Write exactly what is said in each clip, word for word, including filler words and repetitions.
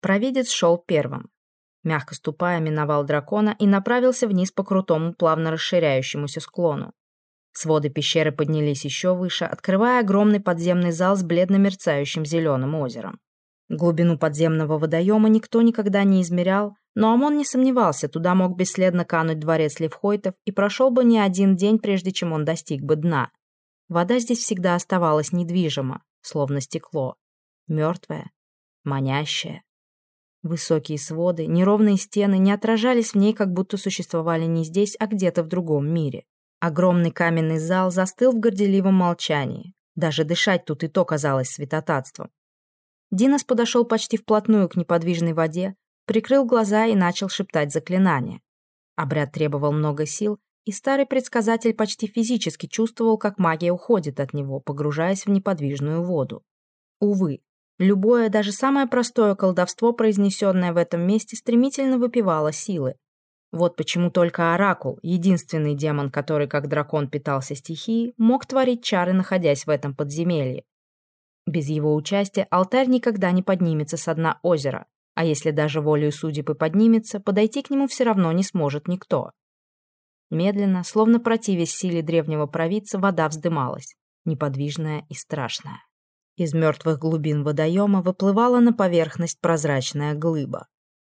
Провидец шел первым. Мягко ступая, миновал дракона и направился вниз по крутому, плавно расширяющемуся склону. Своды пещеры поднялись еще выше, открывая огромный подземный зал с бледно мерцающим зеленым озером. Глубину подземного водоема никто никогда не измерял, но Амон не сомневался, туда мог бесследно кануть дворец Левхойтов, и прошел бы не один день, прежде чем он достиг бы дна. Вода здесь всегда оставалась недвижима, словно стекло, мертвая, манящая. Высокие своды, неровные стены не отражались в ней, как будто существовали не здесь, а где-то в другом мире. Огромный каменный зал застыл в горделивом молчании. Даже дышать тут и то казалось святотатством. Динос подошел почти вплотную к неподвижной воде, прикрыл глаза и начал шептать заклинания. Обряд требовал много сил, и старый предсказатель почти физически чувствовал, как магия уходит от него, погружаясь в неподвижную воду. Увы, любое, даже самое простое колдовство, произнесенное в этом месте, стремительно выпивало силы. Вот почему только Оракул, единственный демон, который как дракон питался стихией, мог творить чары, находясь в этом подземелье. Без его участия алтарь никогда не поднимется со дна озера, а если даже волею судеб и поднимется, подойти к нему все равно не сможет никто. Медленно, словно противясь силе древнего провидца, вода вздымалась, неподвижная и страшная. Из мертвых глубин водоема выплывала на поверхность прозрачная глыба.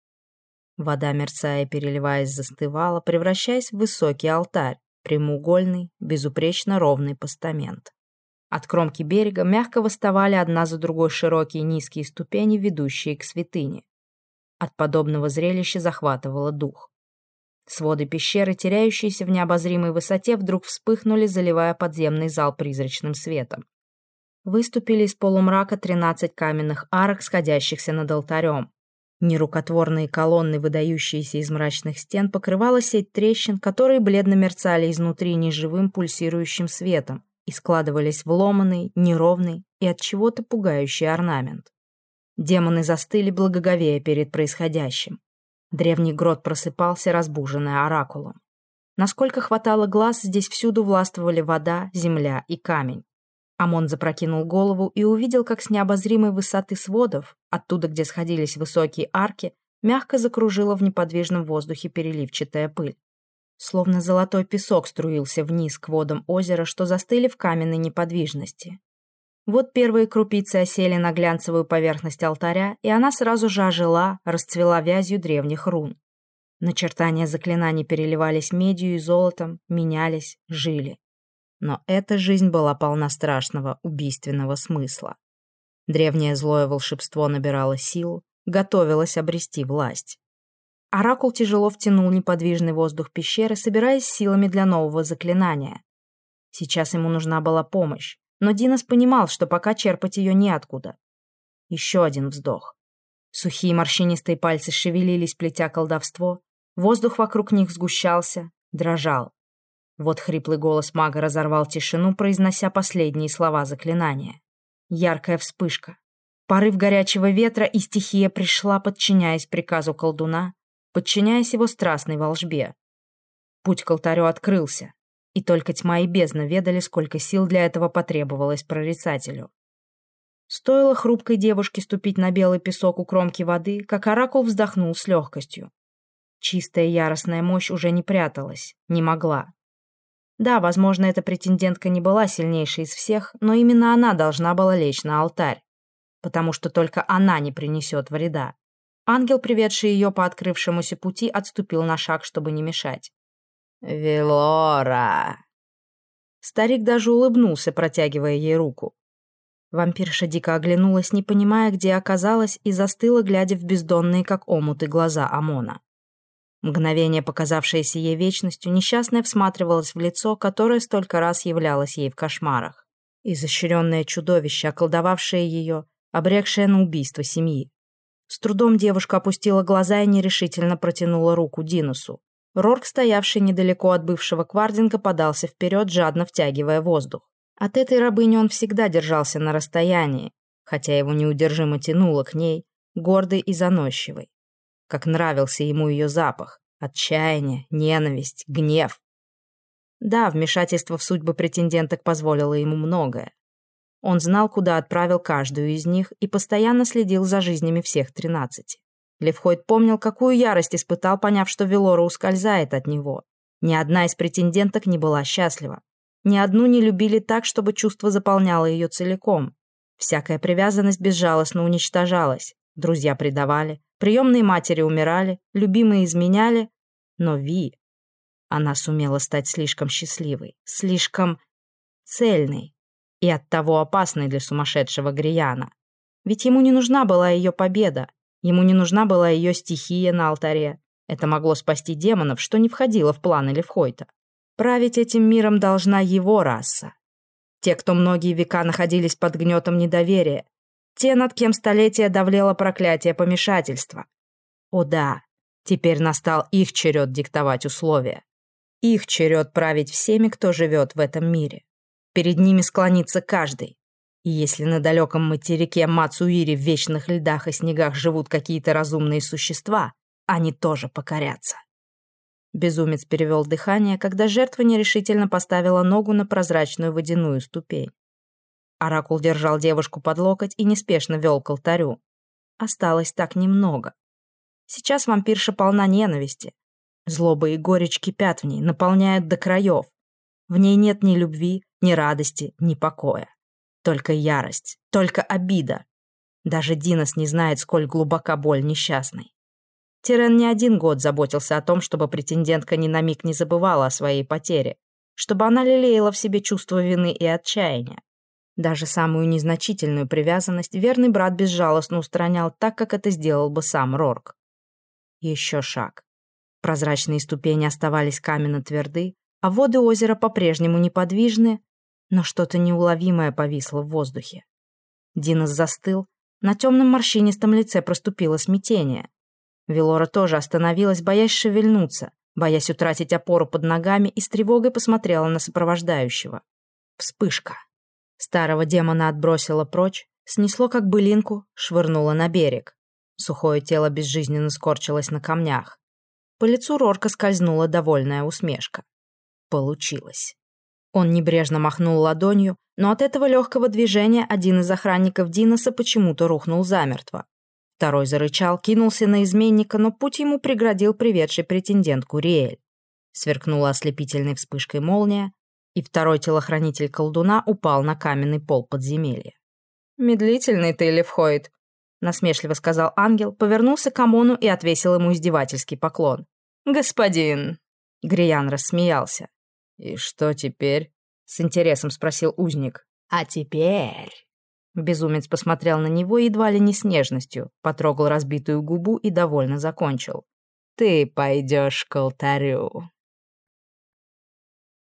Вода, мерцая и переливаясь, застывала, превращаясь в высокий алтарь, прямоугольный, безупречно ровный постамент. От кромки берега мягко выставали одна за другой широкие низкие ступени, ведущие к святыне. От подобного зрелища захватывало дух. Своды пещеры, теряющиеся в необозримой высоте, вдруг вспыхнули, заливая подземный зал призрачным светом. Выступили из полумрака тринадцать каменных арок, сходящихся над алтарем. Нерукотворные колонны, выдающиеся из мрачных стен, покрывала сеть трещин, которые бледно мерцали изнутри неживым пульсирующим светом и складывались в ломаный, неровный и от чего-то пугающий орнамент. Демоны застыли, благоговея перед происходящим. Древний грот просыпался, разбуженный оракулом. Насколько хватало глаз, здесь всюду властвовали вода, земля и камень. Амон запрокинул голову и увидел, как с необозримой высоты сводов, оттуда, где сходились высокие арки, мягко закружила в неподвижном воздухе переливчатая пыль. Словно золотой песок струился вниз к водам озера, что застыли в каменной неподвижности. Вот первые крупицы осели на глянцевую поверхность алтаря, и она сразу же ожила, расцвела вязью древних рун. Начертания заклинаний переливались медью и золотом, менялись, жили. Но эта жизнь была полна страшного, убийственного смысла. Древнее злое волшебство набирало силу, готовилось обрести власть. Оракул тяжело втянул неподвижный воздух пещеры, собираясь силами для нового заклинания. Сейчас ему нужна была помощь, но Динос понимал, что пока черпать ее неоткуда. Еще один вздох. Сухие морщинистые пальцы шевелились, плетя колдовство, воздух вокруг них сгущался, дрожал. Вот хриплый голос мага разорвал тишину, произнося последние слова заклинания. Яркая вспышка. Порыв горячего ветра, и стихия пришла, подчиняясь приказу колдуна, подчиняясь его страстной волжбе. Путь к алтарю открылся, и только тьма и бездна ведали, сколько сил для этого потребовалось прорицателю. Стоило хрупкой девушке ступить на белый песок у кромки воды, как оракул вздохнул с легкостью. Чистая яростная мощь уже не пряталась, не могла. Да, возможно, эта претендентка не была сильнейшей из всех, но именно она должна была лечь на алтарь, потому что только она не принесет вреда. Ангел, приведший ее по открывшемуся пути, отступил на шаг, чтобы не мешать. «Велора!» Старик даже улыбнулся, протягивая ей руку. Вампирша дико оглянулась, не понимая, где оказалась, и застыла, глядя в бездонные, как омуты, глаза Амона. Мгновение, показавшееся ей вечностью, несчастная всматривалась в лицо, которое столько раз являлось ей в кошмарах. Изощренное чудовище, околдовавшее ее, обрекшее на убийство семьи. С трудом девушка опустила глаза и нерешительно протянула руку Диносу. Рорк, стоявший недалеко от бывшего Квардинга, подался вперед, жадно втягивая воздух. От этой рабыни он всегда держался на расстоянии, хотя его неудержимо тянуло к ней, гордой и заносчивой. Как нравился ему ее запах, отчаяние, ненависть, гнев. Да, вмешательство в судьбы претенденток позволило ему многое. Он знал, куда отправил каждую из них и постоянно следил за жизнями всех тринадцати. Левхойд помнил, какую ярость испытал, поняв, что Велора ускользает от него. Ни одна из претенденток не была счастлива. Ни одну не любили так, чтобы чувство заполняло ее целиком. Всякая привязанность безжалостно уничтожалась. Друзья предавали, приемные матери умирали, любимые изменяли. Но Ви... Она сумела стать слишком счастливой, слишком цельной и оттого опасной для сумасшедшего Грияна. Ведь ему не нужна была ее победа, ему не нужна была ее стихия на алтаре. Это могло спасти демонов, что не входило в планы Левхойта. Править этим миром должна его раса. Те, кто многие века находились под гнетом недоверия. Те, над кем столетия давлело проклятие помешательства. О да, теперь настал их черед диктовать условия. Их черед править всеми, кто живет в этом мире. Перед ними склонится каждый. И если на далеком материке Мацуири в вечных льдах и снегах живут какие-то разумные существа, они тоже покорятся. Безумец перевел дыхание, когда жертва нерешительно поставила ногу на прозрачную водяную ступень. Оракул держал девушку под локоть и неспешно вел к алтарю. Осталось так немного. Сейчас вампирша полна ненависти. Злоба и горечь кипят в ней, наполняют до краев. В ней нет ни любви, ни радости, ни покоя. Только ярость, только обида. Даже Динос не знает, сколь глубока боль несчастной. Тирен не один год заботился о том, чтобы претендентка ни на миг не забывала о своей потере, чтобы она лелеяла в себе чувство вины и отчаяния. Даже самую незначительную привязанность верный брат безжалостно устранял так, как это сделал бы сам Рорк. Еще шаг. Прозрачные ступени оставались каменно тверды, а воды озера по-прежнему неподвижны, но что-то неуловимое повисло в воздухе. Динос застыл, на темном морщинистом лице проступило смятение. Велора тоже остановилась, боясь шевельнуться, боясь утратить опору под ногами, и с тревогой посмотрела на сопровождающего. Вспышка. Старого демона отбросило прочь, снесло как былинку, швырнуло на берег. Сухое тело безжизненно скорчилось на камнях. По лицу Рорка скользнула довольная усмешка. Получилось. Он небрежно махнул ладонью, но от этого легкого движения один из охранников Диноса почему-то рухнул замертво. Второй зарычал, кинулся на изменника, но путь ему преградил приведший претендентку Риэль. Сверкнула ослепительной вспышкой молния, и второй телохранитель колдуна упал на каменный пол подземелья. «Медлительный ты, Левхойд», — насмешливо сказал ангел, повернулся к Амону и отвесил ему издевательский поклон. «Господин!» — Гриян рассмеялся. «И что теперь?» — с интересом спросил узник. «А теперь...» Безумец посмотрел на него едва ли не с нежностью, потрогал разбитую губу и довольно закончил. «Ты пойдешь к алтарю».